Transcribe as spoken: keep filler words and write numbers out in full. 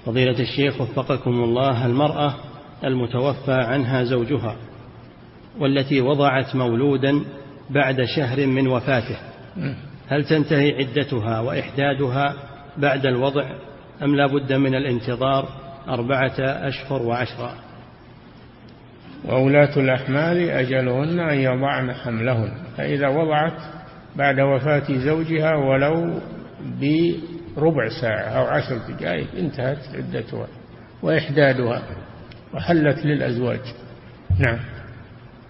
فضيلة الشيخ وفقكم الله، المرأة المتوفى عنها زوجها والتي وضعت مولودا بعد شهر من وفاته، هل تنتهي عدتها وإحدادها بعد الوضع أم لا بد من الانتظار أربعة أشهر وعشرة؟ وأولاة الأحمال أجلهن أن يضعن حملهن، فإذا وضعت بعد وفاة زوجها ولو بربع ساعة أو عشر دقائق انتهت عدتها وإحدادها وحلت للأزواج. نعم.